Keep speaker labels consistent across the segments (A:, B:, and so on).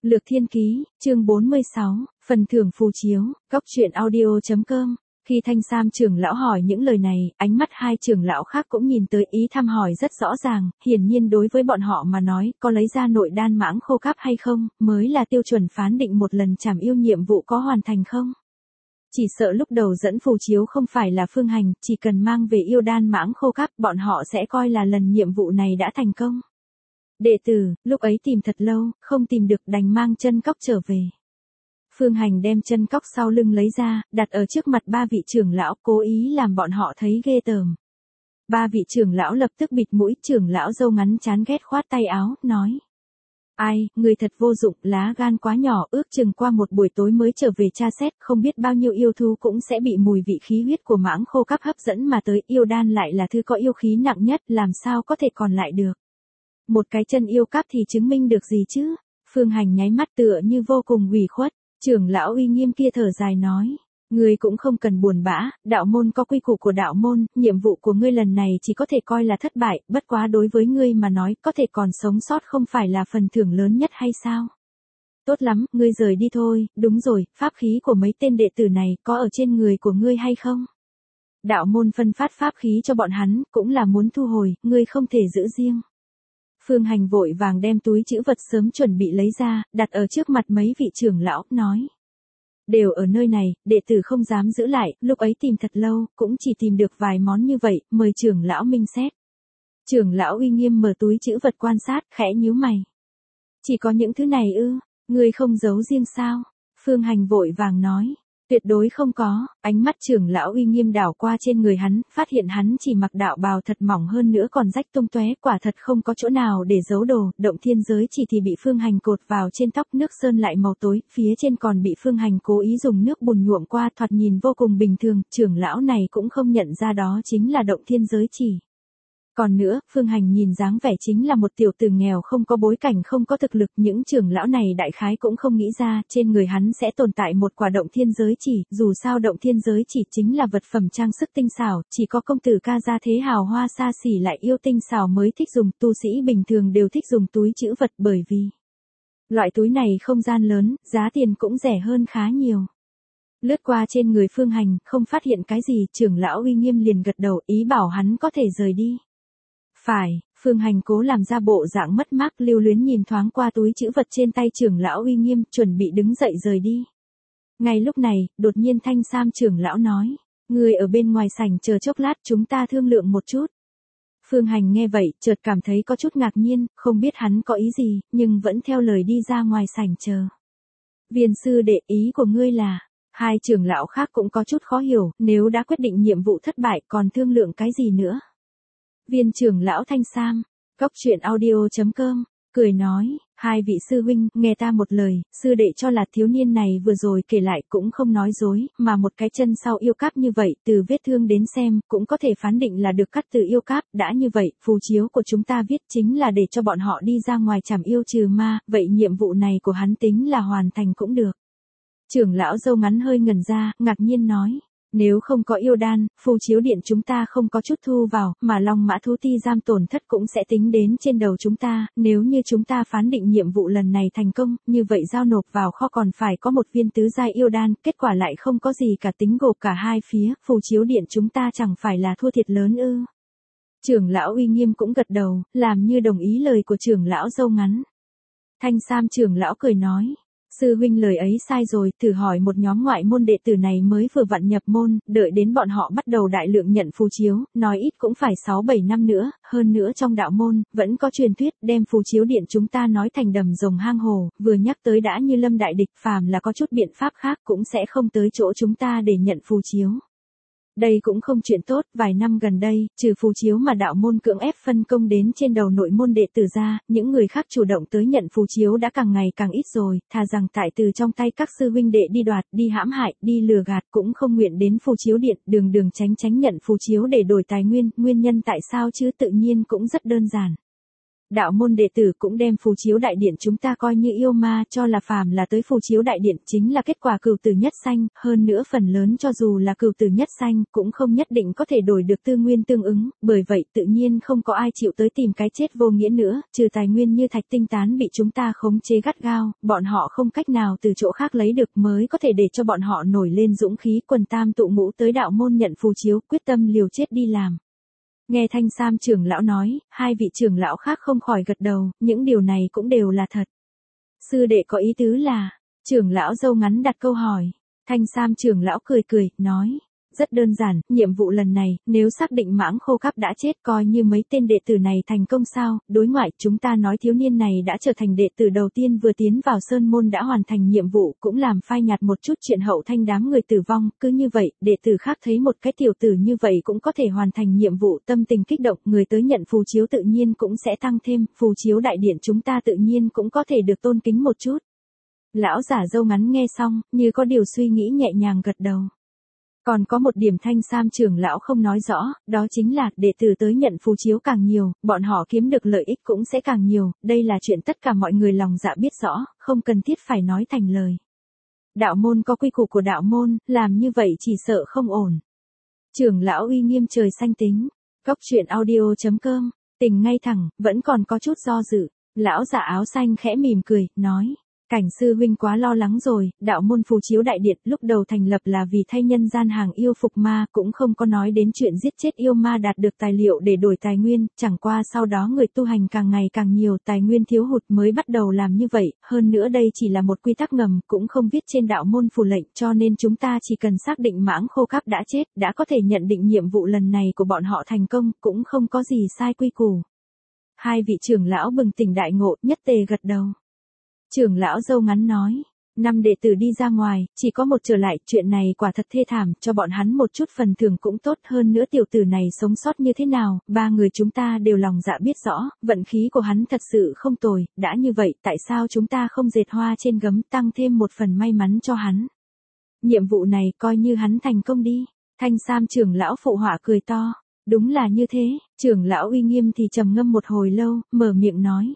A: Lược Thiên Ký, chương 46, phần thưởng phù chiếu, góc truyện audio.com. Khi Thanh Sam trưởng lão hỏi những lời này, ánh mắt hai trưởng lão khác cũng nhìn tới, ý thăm hỏi rất rõ ràng, hiển nhiên đối với bọn họ mà nói, có lấy ra nội đan mãng khô cáp hay không, mới là tiêu chuẩn phán định một lần trảm yêu nhiệm vụ có hoàn thành không. Chỉ sợ lúc đầu dẫn phù chiếu không phải là Phương Hành, chỉ cần mang về yêu đan mãng khô cáp, bọn họ sẽ coi là lần nhiệm vụ này đã thành công. Đệ tử, lúc ấy tìm thật lâu, không tìm được đành mang chân cóc trở về. Phương Hành đem chân cóc sau lưng lấy ra, đặt ở trước mặt ba vị trưởng lão, cố ý làm bọn họ thấy ghê tởm. Ba vị trưởng lão lập tức bịt mũi, trưởng lão râu ngắn chán ghét khoát tay áo, nói. Ai, người thật vô dụng, lá gan quá nhỏ, ước chừng qua một buổi tối mới trở về tra xét, không biết bao nhiêu yêu thú cũng sẽ bị mùi vị khí huyết của mãng khô cáp hấp dẫn mà tới, yêu đan lại là thứ có yêu khí nặng nhất, làm sao có thể còn lại được. Một cái chân yêu cáp thì chứng minh được gì chứ? Phương Hành nháy mắt tựa như vô cùng ủy khuất, trưởng lão uy nghiêm kia thở dài nói. Ngươi cũng không cần buồn bã, đạo môn có quy củ của đạo môn, nhiệm vụ của ngươi lần này chỉ có thể coi là thất bại, bất quá đối với ngươi mà nói, có thể còn sống sót không phải là phần thưởng lớn nhất hay sao? Tốt lắm, ngươi rời đi thôi, đúng rồi, pháp khí của mấy tên đệ tử này có ở trên người của ngươi hay không? Đạo môn phân phát pháp khí cho bọn hắn, cũng là muốn thu hồi, ngươi không thể giữ riêng. Phương Hành vội vàng đem túi trữ vật sớm chuẩn bị lấy ra, đặt ở trước mặt mấy vị trưởng lão, nói. Đều ở nơi này, đệ tử không dám giữ lại, lúc ấy tìm thật lâu, cũng chỉ tìm được vài món như vậy, mời trưởng lão minh xét. Trưởng lão uy nghiêm mở túi trữ vật quan sát, khẽ nhíu mày. Chỉ có những thứ này ư, ngươi không giấu riêng sao? Phương Hành vội vàng nói. Tuyệt đối không có, ánh mắt trưởng lão uy nghiêm đảo qua trên người hắn, phát hiện hắn chỉ mặc đạo bào thật mỏng hơn nữa còn rách tung tóe, quả thật không có chỗ nào để giấu đồ, động thiên giới chỉ thì bị Phương Hành cột vào trên tóc, nước sơn lại màu tối, phía trên còn bị Phương Hành cố ý dùng nước bùn nhuộm qua, thoạt nhìn vô cùng bình thường, trưởng lão này cũng không nhận ra đó chính là động thiên giới chỉ. Còn nữa, Phương Hành nhìn dáng vẻ chính là một tiểu tử nghèo không có bối cảnh không có thực lực, những trưởng lão này đại khái cũng không nghĩ ra, trên người hắn sẽ tồn tại một quả động thiên giới chỉ, dù sao động thiên giới chỉ chính là vật phẩm trang sức tinh xảo, chỉ có công tử ca gia thế hào hoa xa xỉ lại yêu tinh xảo mới thích dùng, tu sĩ bình thường đều thích dùng túi trữ vật bởi vì loại túi này không gian lớn, giá tiền cũng rẻ hơn khá nhiều. Lướt qua trên người Phương Hành, không phát hiện cái gì, trưởng lão uy nghiêm liền gật đầu, ý bảo hắn có thể rời đi. Phải, Phương Hành cố làm ra bộ dạng mất mát, lưu luyến nhìn thoáng qua túi trữ vật trên tay trưởng lão uy nghiêm, chuẩn bị đứng dậy rời đi. Ngay lúc này, đột nhiên Thanh Sam trưởng lão nói, người ở bên ngoài sảnh chờ chốc lát, chúng ta thương lượng một chút. Phương Hành nghe vậy, chợt cảm thấy có chút ngạc nhiên, không biết hắn có ý gì, nhưng vẫn theo lời đi ra ngoài sảnh chờ. Viên sư đệ, ý của ngươi là, hai trưởng lão khác cũng có chút khó hiểu, nếu đã quyết định nhiệm vụ thất bại còn thương lượng cái gì nữa. Viên trưởng lão Thanh Sam, góc truyện audio.com, cười nói, hai vị sư huynh, nghe ta một lời, sư đệ cho là thiếu niên này vừa rồi kể lại cũng không nói dối, mà một cái chân sau yêu cáp như vậy, từ vết thương đến xem, cũng có thể phán định là được cắt từ yêu cáp, đã như vậy, phù chiếu của chúng ta viết chính là để cho bọn họ đi ra ngoài trảm yêu trừ ma, vậy nhiệm vụ này của hắn tính là hoàn thành cũng được. Trưởng lão râu ngắn hơi ngẩn ra, ngạc nhiên nói. Nếu không có yêu đan, phù chiếu điện chúng ta không có chút thu vào, mà long mã thú ti giam tổn thất cũng sẽ tính đến trên đầu chúng ta, nếu như chúng ta phán định nhiệm vụ lần này thành công, như vậy giao nộp vào kho còn phải có một viên tứ giai yêu đan, kết quả lại không có gì cả, tính gộp cả hai phía, phù chiếu điện chúng ta chẳng phải là thua thiệt lớn ư. Trưởng lão uy nghiêm cũng gật đầu, làm như đồng ý lời của trưởng lão râu ngắn. Thanh Sam trưởng lão cười nói. Sư huynh lời ấy sai rồi, thử hỏi một nhóm ngoại môn đệ tử này mới vừa vặn nhập môn, đợi đến bọn họ bắt đầu đại lượng nhận phù chiếu, nói ít cũng phải 6-7 năm nữa, hơn nữa trong đạo môn, vẫn có truyền thuyết đem phù chiếu điện chúng ta nói thành đầm rồng hang hồ, vừa nhắc tới đã như lâm đại địch, phàm là có chút biện pháp khác cũng sẽ không tới chỗ chúng ta để nhận phù chiếu. Đây cũng không chuyện tốt, vài năm gần đây, trừ phù chiếu mà đạo môn cưỡng ép phân công đến trên đầu nội môn đệ tử ra, những người khác chủ động tới nhận phù chiếu đã càng ngày càng ít rồi, thà rằng tại từ trong tay các sư huynh đệ đi đoạt, đi hãm hại, đi lừa gạt cũng không nguyện đến phù chiếu điện, đường tránh nhận phù chiếu để đổi tài nguyên, nguyên nhân tại sao chứ tự nhiên cũng rất đơn giản. Đạo môn đệ tử cũng đem phù chiếu đại điện chúng ta coi như yêu ma, cho là phàm là tới phù chiếu đại điện chính là kết quả cửu tử nhất sanh, hơn nữa phần lớn cho dù là cửu tử nhất sanh cũng không nhất định có thể đổi được tư nguyên tương ứng, bởi vậy tự nhiên không có ai chịu tới tìm cái chết vô nghĩa nữa, trừ tài nguyên như thạch tinh tán bị chúng ta khống chế gắt gao, bọn họ không cách nào từ chỗ khác lấy được mới có thể để cho bọn họ nổi lên dũng khí quần tam tụ ngũ tới đạo môn nhận phù chiếu, quyết tâm liều chết đi làm. Nghe Thanh Sam trưởng lão nói, hai vị trưởng lão khác không khỏi gật đầu, những điều này cũng đều là thật. Sư đệ có ý tứ là, trưởng lão râu ngắn đặt câu hỏi. Thanh Sam trưởng lão cười cười, nói, rất đơn giản, nhiệm vụ lần này, nếu xác định mãng khô cắp đã chết coi như mấy tên đệ tử này thành công sao, đối ngoại chúng ta nói thiếu niên này đã trở thành đệ tử đầu tiên vừa tiến vào sơn môn đã hoàn thành nhiệm vụ, cũng làm phai nhạt một chút chuyện hậu thanh đám người tử vong, cứ như vậy, đệ tử khác thấy một cái tiểu tử như vậy cũng có thể hoàn thành nhiệm vụ, tâm tình kích động, người tới nhận phù chiếu tự nhiên cũng sẽ tăng thêm, phù chiếu đại điện chúng ta tự nhiên cũng có thể được tôn kính một chút. Lão giả râu ngắn nghe xong, như có điều suy nghĩ nhẹ nhàng gật đầu. Còn có một điểm Thanh Sam trưởng lão không nói rõ, đó chính là đệ tử tới nhận phù chiếu càng nhiều, bọn họ kiếm được lợi ích cũng sẽ càng nhiều, đây là chuyện tất cả mọi người lòng dạ biết rõ, không cần thiết phải nói thành lời. Đạo môn có quy củ của đạo môn, làm như vậy chỉ sợ không ổn. Trưởng lão uy nghiêm trời xanh tính, Góc Truyện Audio.com, tình ngay thẳng, vẫn còn có chút do dự, lão giả áo xanh khẽ mỉm cười, nói. Cảnh sư huynh quá lo lắng rồi, đạo môn phù chiếu đại điện lúc đầu thành lập là vì thay nhân gian hàng yêu phục ma, cũng không có nói đến chuyện giết chết yêu ma đạt được tài liệu để đổi tài nguyên, chẳng qua sau đó người tu hành càng ngày càng nhiều, tài nguyên thiếu hụt mới bắt đầu làm như vậy, hơn nữa đây chỉ là một quy tắc ngầm, cũng không viết trên đạo môn phù lệnh, cho nên chúng ta chỉ cần xác định mãng khô cắp đã chết, đã có thể nhận định nhiệm vụ lần này của bọn họ thành công, cũng không có gì sai quy củ. Hai vị trưởng lão bừng tỉnh đại ngộ, nhất tề gật đầu. Trưởng lão râu ngắn nói, 5 đệ tử đi ra ngoài, chỉ có một trở lại, chuyện này quả thật thê thảm, cho bọn hắn một chút phần thưởng cũng tốt hơn nữa tiểu tử này sống sót như thế nào, 3 người chúng ta đều lòng dạ biết rõ, vận khí của hắn thật sự không tồi, đã như vậy, tại sao chúng ta không dệt hoa trên gấm tăng thêm một phần may mắn cho hắn. Nhiệm vụ này coi như hắn thành công đi, Thanh Sam trưởng lão phụ họa cười to, đúng là như thế, trưởng lão uy nghiêm thì trầm ngâm một hồi lâu, mở miệng nói.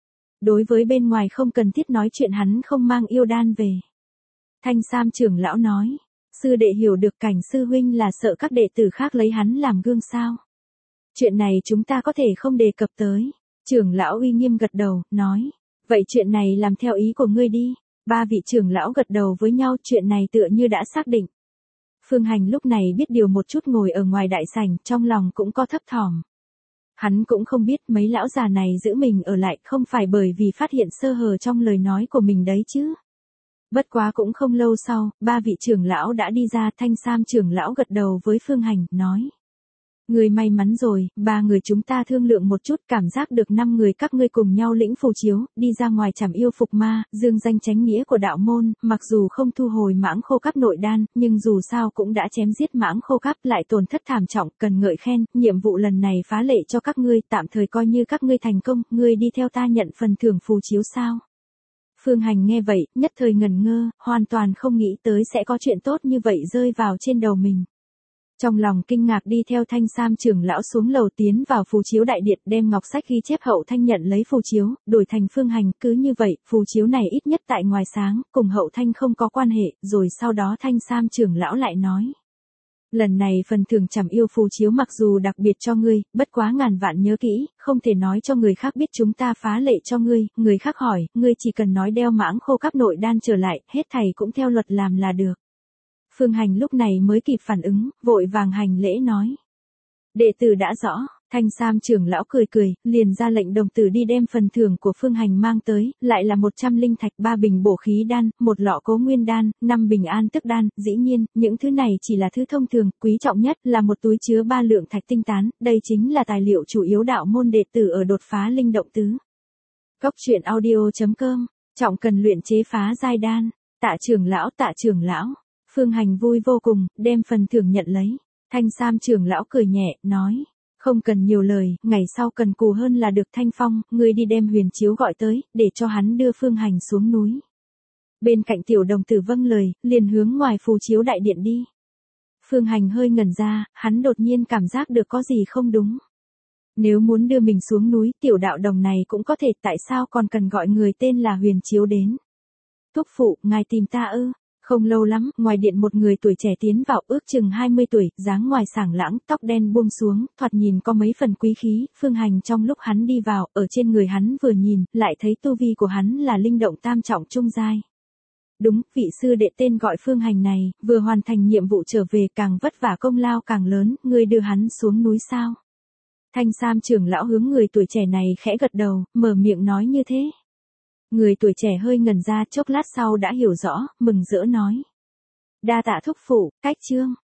A: Đối với bên ngoài không cần thiết nói chuyện hắn không mang yêu đan về. Thanh Sam trưởng lão nói, sư đệ hiểu được Cảnh sư huynh là sợ các đệ tử khác lấy hắn làm gương sao. Chuyện này chúng ta có thể không đề cập tới. Trưởng lão uy nghiêm gật đầu, nói, vậy chuyện này làm theo ý của ngươi đi. 3 vị trưởng lão gật đầu với nhau, chuyện này tựa như đã xác định. Phương Hành lúc này biết điều một chút ngồi ở ngoài đại sảnh, trong lòng cũng có thấp thỏm. Hắn cũng không biết mấy lão già này giữ mình ở lại không phải bởi vì phát hiện sơ hở trong lời nói của mình đấy chứ. Bất quá cũng không lâu sau, 3 vị trưởng lão đã đi ra, Thanh Sam trưởng lão gật đầu với Phương Hành, nói. Người may mắn rồi, 3 người chúng ta thương lượng một chút, cảm giác được 5 người các ngươi cùng nhau lĩnh phù chiếu, đi ra ngoài trảm yêu phục ma, dương danh chánh nghĩa của đạo môn, mặc dù không thu hồi mãng khô cắp nội đan, nhưng dù sao cũng đã chém giết mãng khô cắp lại tổn thất thảm trọng, cần ngợi khen, nhiệm vụ lần này phá lệ cho các ngươi, tạm thời coi như các ngươi thành công, ngươi đi theo ta nhận phần thưởng phù chiếu sao. Phương Hành nghe vậy, nhất thời ngẩn ngơ, hoàn toàn không nghĩ tới sẽ có chuyện tốt như vậy rơi vào trên đầu mình. Trong lòng kinh ngạc đi theo Thanh Sam trưởng lão xuống lầu tiến vào phù chiếu đại điện, đem ngọc sách ghi chép hậu thanh nhận lấy phù chiếu, đổi thành Phương Hành, cứ như vậy, phù chiếu này ít nhất tại ngoài sáng, cùng hậu thanh không có quan hệ, rồi sau đó Thanh Sam trưởng lão lại nói. Lần này phần thưởng trảm yêu phù chiếu mặc dù đặc biệt cho ngươi, bất quá ngàn vạn nhớ kỹ, không thể nói cho người khác biết chúng ta phá lệ cho ngươi, người khác hỏi, ngươi chỉ cần nói đeo mãng khô cắp nội đan trở lại, hết thầy cũng theo luật làm là được. Phương Hành lúc này mới kịp phản ứng, vội vàng hành lễ nói. Đệ tử đã rõ, Thanh Sam trưởng lão cười cười, liền ra lệnh đồng tử đi đem phần thưởng của Phương Hành mang tới, lại là 100 linh thạch, 3 bình bổ khí đan, 1 lọ cố nguyên đan, 5 bình an tức đan, dĩ nhiên, những thứ này chỉ là thứ thông thường, quý trọng nhất là một túi chứa 3 lượng thạch tinh tán, đây chính là tài liệu chủ yếu đạo môn đệ tử ở đột phá linh động tứ. Góc Truyện Audio.com, trọng cần luyện chế phá giai đan, tạ trưởng lão. Phương Hành vui vô cùng, đem phần thưởng nhận lấy. Thanh Sam trưởng lão cười nhẹ, nói. Không cần nhiều lời, ngày sau cần cù hơn là được. Thanh Phong, ngươi đi đem Huyền Chiếu gọi tới, để cho hắn đưa Phương Hành xuống núi. Bên cạnh tiểu đồng tử vâng lời, liền hướng ngoài phù chiếu đại điện đi. Phương Hành hơi ngẩn ra, hắn đột nhiên cảm giác được có gì không đúng. Nếu muốn đưa mình xuống núi, tiểu đạo đồng này cũng có thể, tại sao còn cần gọi người tên là Huyền Chiếu đến? Thúc phụ, ngài tìm ta ư? Không lâu lắm, ngoài điện một người tuổi trẻ tiến vào, ước chừng 20 tuổi, dáng ngoài sảng lãng, tóc đen buông xuống, thoạt nhìn có mấy phần quý khí. Phương Hành trong lúc hắn đi vào, ở trên người hắn vừa nhìn, lại thấy tu vi của hắn là linh động tam trọng trung giai. Đúng, vị sư đệ tên gọi Phương Hành này, vừa hoàn thành nhiệm vụ trở về, càng vất vả công lao càng lớn, ngươi đưa hắn xuống núi sao? Thanh Sam trưởng lão hướng người tuổi trẻ này khẽ gật đầu, mở miệng nói như thế. Người tuổi trẻ hơi ngẩn ra, chốc lát sau đã hiểu rõ, mừng rỡ nói. Đa tạ thúc phụ, cách chương.